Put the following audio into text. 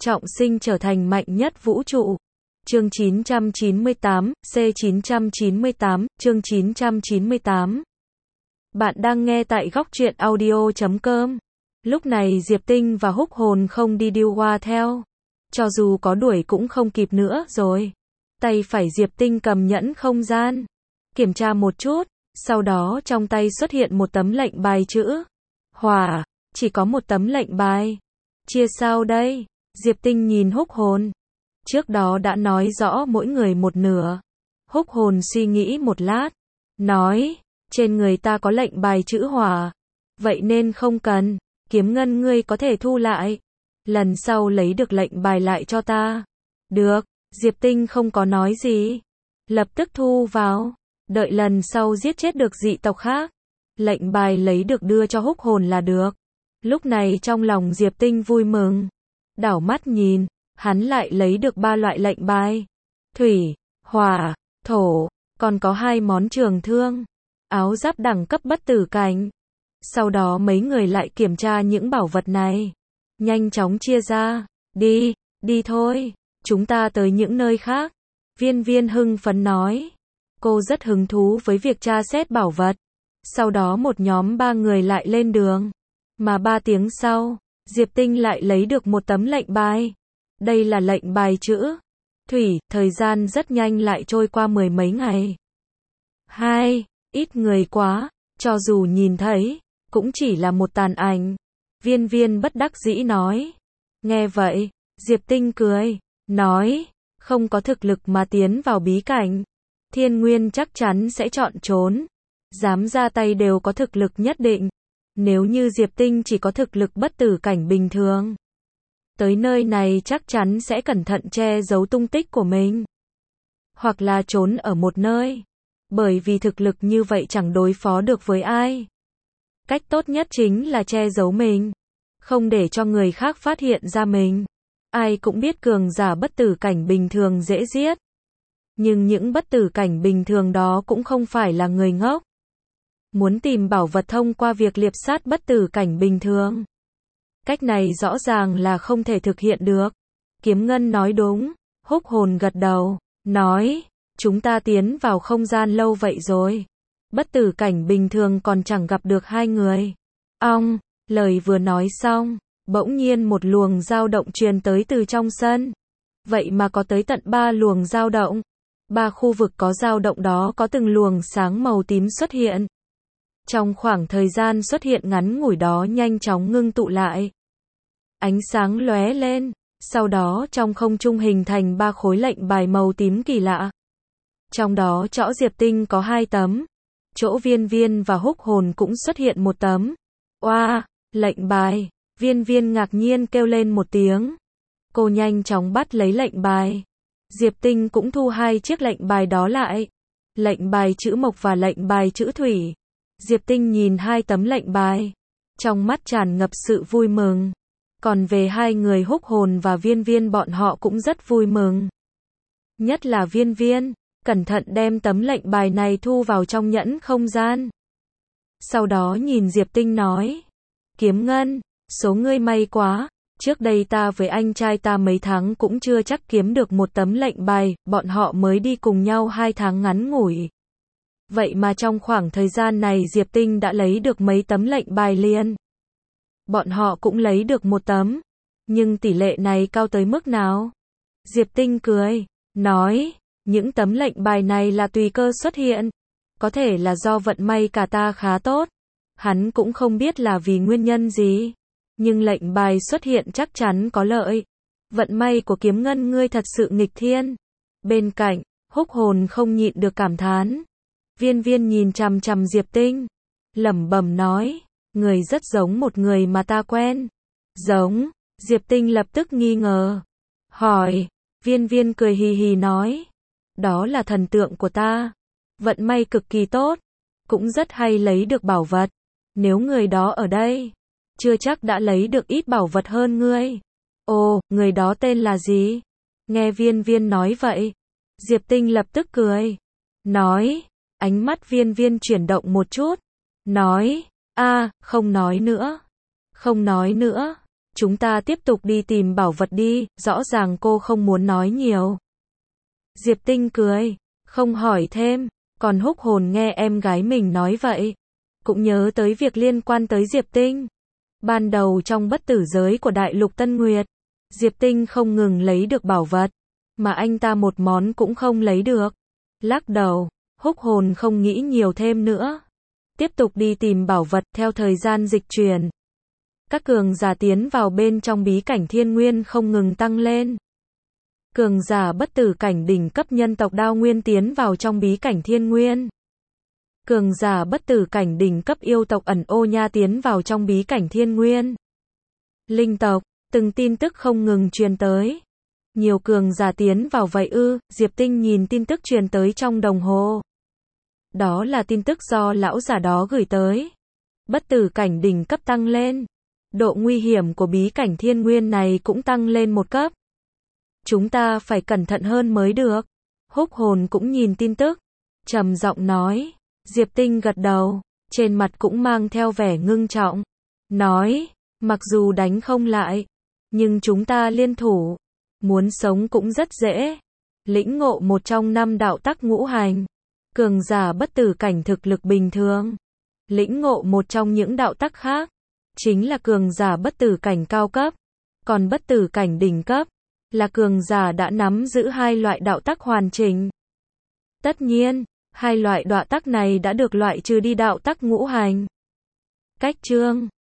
trọng sinh trở thành mạnh nhất vũ trụ. Chương 998, C998, chương 998. Bạn đang nghe tại góc truyện audio.com. Lúc này Diệp Tinh và Húc Hồn không đi điêu hoa theo. Cho dù có đuổi cũng không kịp nữa rồi. Tay phải Diệp Tinh cầm nhẫn không gian. Kiểm tra một chút, sau đó trong tay xuất hiện một tấm lệnh bài chữ Hỏa, chỉ có một tấm lệnh bài. Chia sao đây? Diệp Tinh nhìn Húc Hồn. Trước đó đã nói rõ mỗi người một nửa. Húc Hồn suy nghĩ một lát, nói, trên người ta có lệnh bài chữ Hỏa, vậy nên không cần, Kiếm Ngân ngươi có thể thu lại. Lần sau lấy được lệnh bài lại cho ta. Được, Diệp Tinh không có nói gì. Lập tức thu vào, đợi lần sau giết chết được dị tộc khác. Lệnh bài lấy được đưa cho Húc Hồn là được. Lúc này trong lòng Diệp Tinh vui mừng. Đảo mắt nhìn, hắn lại lấy được 3 loại lệnh bài. Thủy, hỏa, thổ, còn có 2 món trường thương. Áo giáp đẳng cấp bất tử cảnh. Sau đó mấy người lại kiểm tra những bảo vật này. Nhanh chóng chia ra. Đi thôi. Chúng ta tới những nơi khác. Viên Viên hưng phấn nói. Cô rất hứng thú với việc tra xét bảo vật. Sau đó một nhóm 3 người lại lên đường. Mà 3 tiếng sau, Diệp Tinh lại lấy được một tấm lệnh bài. Đây là lệnh bài chữ Thủy, thời gian rất nhanh lại trôi qua 10 mấy ngày. Ít người quá, cho dù nhìn thấy, cũng chỉ là một tàn ảnh. Viên Viên bất đắc dĩ nói. Nghe vậy, Diệp Tinh cười, nói, không có thực lực mà tiến vào bí cảnh. Thiên Nguyên chắc chắn sẽ chọn trốn. Dám ra tay đều có thực lực nhất định. Nếu như Diệp Tinh chỉ có thực lực bất tử cảnh bình thường, tới nơi này chắc chắn sẽ cẩn thận che giấu tung tích của mình. Hoặc là trốn ở một nơi. Bởi vì thực lực như vậy chẳng đối phó được với ai. Cách tốt nhất chính là che giấu mình. Không để cho người khác phát hiện ra mình. Ai cũng biết cường giả bất tử cảnh bình thường dễ giết. Nhưng những bất tử cảnh bình thường đó cũng không phải là người ngốc. Muốn tìm bảo vật thông qua việc liệp sát bất tử cảnh bình thường. Cách này rõ ràng là không thể thực hiện được. Kiếm Ngân nói đúng. Húc Hồn gật đầu, nói, chúng ta tiến vào không gian lâu vậy rồi. Bất tử cảnh bình thường còn chẳng gặp được 2 người. Lời vừa nói xong, bỗng nhiên một luồng dao động truyền tới từ trong sân. Vậy mà có tới tận 3 luồng dao động. 3 khu vực có dao động đó có từng luồng sáng màu tím xuất hiện. Trong khoảng thời gian xuất hiện ngắn ngủi đó nhanh chóng ngưng tụ lại. Ánh sáng lóe lên, sau đó trong không trung hình thành 3 khối lệnh bài màu tím kỳ lạ. Trong đó chỗ Diệp Tinh có 2 tấm, chỗ Viên Viên và Húc Hồn cũng xuất hiện 1 tấm. Oa, lệnh bài, Viên Viên ngạc nhiên kêu lên một tiếng. Cô nhanh chóng bắt lấy lệnh bài. Diệp Tinh cũng thu 2 chiếc lệnh bài đó lại. Lệnh bài chữ Mộc và lệnh bài chữ Thủy. Diệp Tinh nhìn 2 tấm lệnh bài, trong mắt tràn ngập sự vui mừng. Còn về 2 người Húc Hồn và Viên Viên bọn họ cũng rất vui mừng. Nhất là Viên Viên, cẩn thận đem tấm lệnh bài này thu vào trong nhẫn không gian. Sau đó nhìn Diệp Tinh nói, Kiếm Ngân, số ngươi may quá, trước đây ta với anh trai ta mấy tháng cũng chưa chắc kiếm được một tấm lệnh bài, bọn họ mới đi cùng nhau 2 tháng ngắn ngủi. Vậy mà trong khoảng thời gian này Diệp Tinh đã lấy được mấy tấm lệnh bài liền. Bọn họ cũng lấy được 1 tấm. Nhưng tỷ lệ này cao tới mức nào? Diệp Tinh cười, nói, những tấm lệnh bài này là tùy cơ xuất hiện. Có thể là do vận may cả ta khá tốt. Hắn cũng không biết là vì nguyên nhân gì. Nhưng lệnh bài xuất hiện chắc chắn có lợi. Vận may của Kiếm Ngân ngươi thật sự nghịch thiên. Bên cạnh, Húc Hồn không nhịn được cảm thán. Viên Viên nhìn chằm chằm Diệp Tinh, lẩm bẩm nói, người rất giống một người mà ta quen. Giống? Diệp Tinh lập tức nghi ngờ. Hỏi, Viên Viên cười hì hì nói, đó là thần tượng của ta. Vận may cực kỳ tốt, cũng rất hay lấy được bảo vật. Nếu người đó ở đây, chưa chắc đã lấy được ít bảo vật hơn ngươi. Ồ, người đó tên là gì? Nghe Viên Viên nói vậy, Diệp Tinh lập tức cười, nói, ánh mắt Viên Viên chuyển động một chút, nói, không nói nữa, chúng ta tiếp tục đi tìm bảo vật đi, rõ ràng cô không muốn nói nhiều. Diệp Tinh cười, không hỏi thêm, còn Húc Hồn nghe em gái mình nói vậy, cũng nhớ tới việc liên quan tới Diệp Tinh. Ban đầu trong bất tử giới của Đại Lục Tân Nguyệt, Diệp Tinh không ngừng lấy được bảo vật, mà anh ta một món cũng không lấy được. Lắc đầu, Húc Hồn không nghĩ nhiều thêm nữa. Tiếp tục đi tìm bảo vật. Theo thời gian dịch chuyển, các cường giả tiến vào bên trong bí cảnh thiên nguyên không ngừng tăng lên. Cường giả bất tử cảnh đỉnh cấp nhân tộc Đao Nguyên tiến vào trong bí cảnh thiên nguyên. Cường giả bất tử cảnh đỉnh cấp yêu tộc Ẩn Ô Nha tiến vào trong bí cảnh thiên nguyên. Linh tộc, từng tin tức không ngừng truyền tới. Nhiều cường giả tiến vào vậy ư? Diệp Tinh nhìn tin tức truyền tới trong đồng hồ. Đó là tin tức do lão giả đó gửi tới. Bất tử cảnh đỉnh cấp tăng lên. Độ nguy hiểm của bí cảnh thiên nguyên này cũng tăng lên một cấp. Chúng ta phải cẩn thận hơn mới được. Húc Hồn cũng nhìn tin tức, trầm giọng nói. Diệp Tinh gật đầu, trên mặt cũng mang theo vẻ ngưng trọng. Nói, mặc dù đánh không lại, nhưng chúng ta liên thủ, muốn sống cũng rất dễ. Lĩnh ngộ một trong 5 đạo tắc ngũ hành. Cường giả bất tử cảnh thực lực bình thường. Lĩnh ngộ một trong những đạo tắc khác, chính là cường giả bất tử cảnh cao cấp. Còn bất tử cảnh đỉnh cấp, là cường giả đã nắm giữ 2 loại đạo tắc hoàn chỉnh. Tất nhiên, 2 loại đạo tắc này đã được loại trừ đi đạo tắc ngũ hành. Cách chương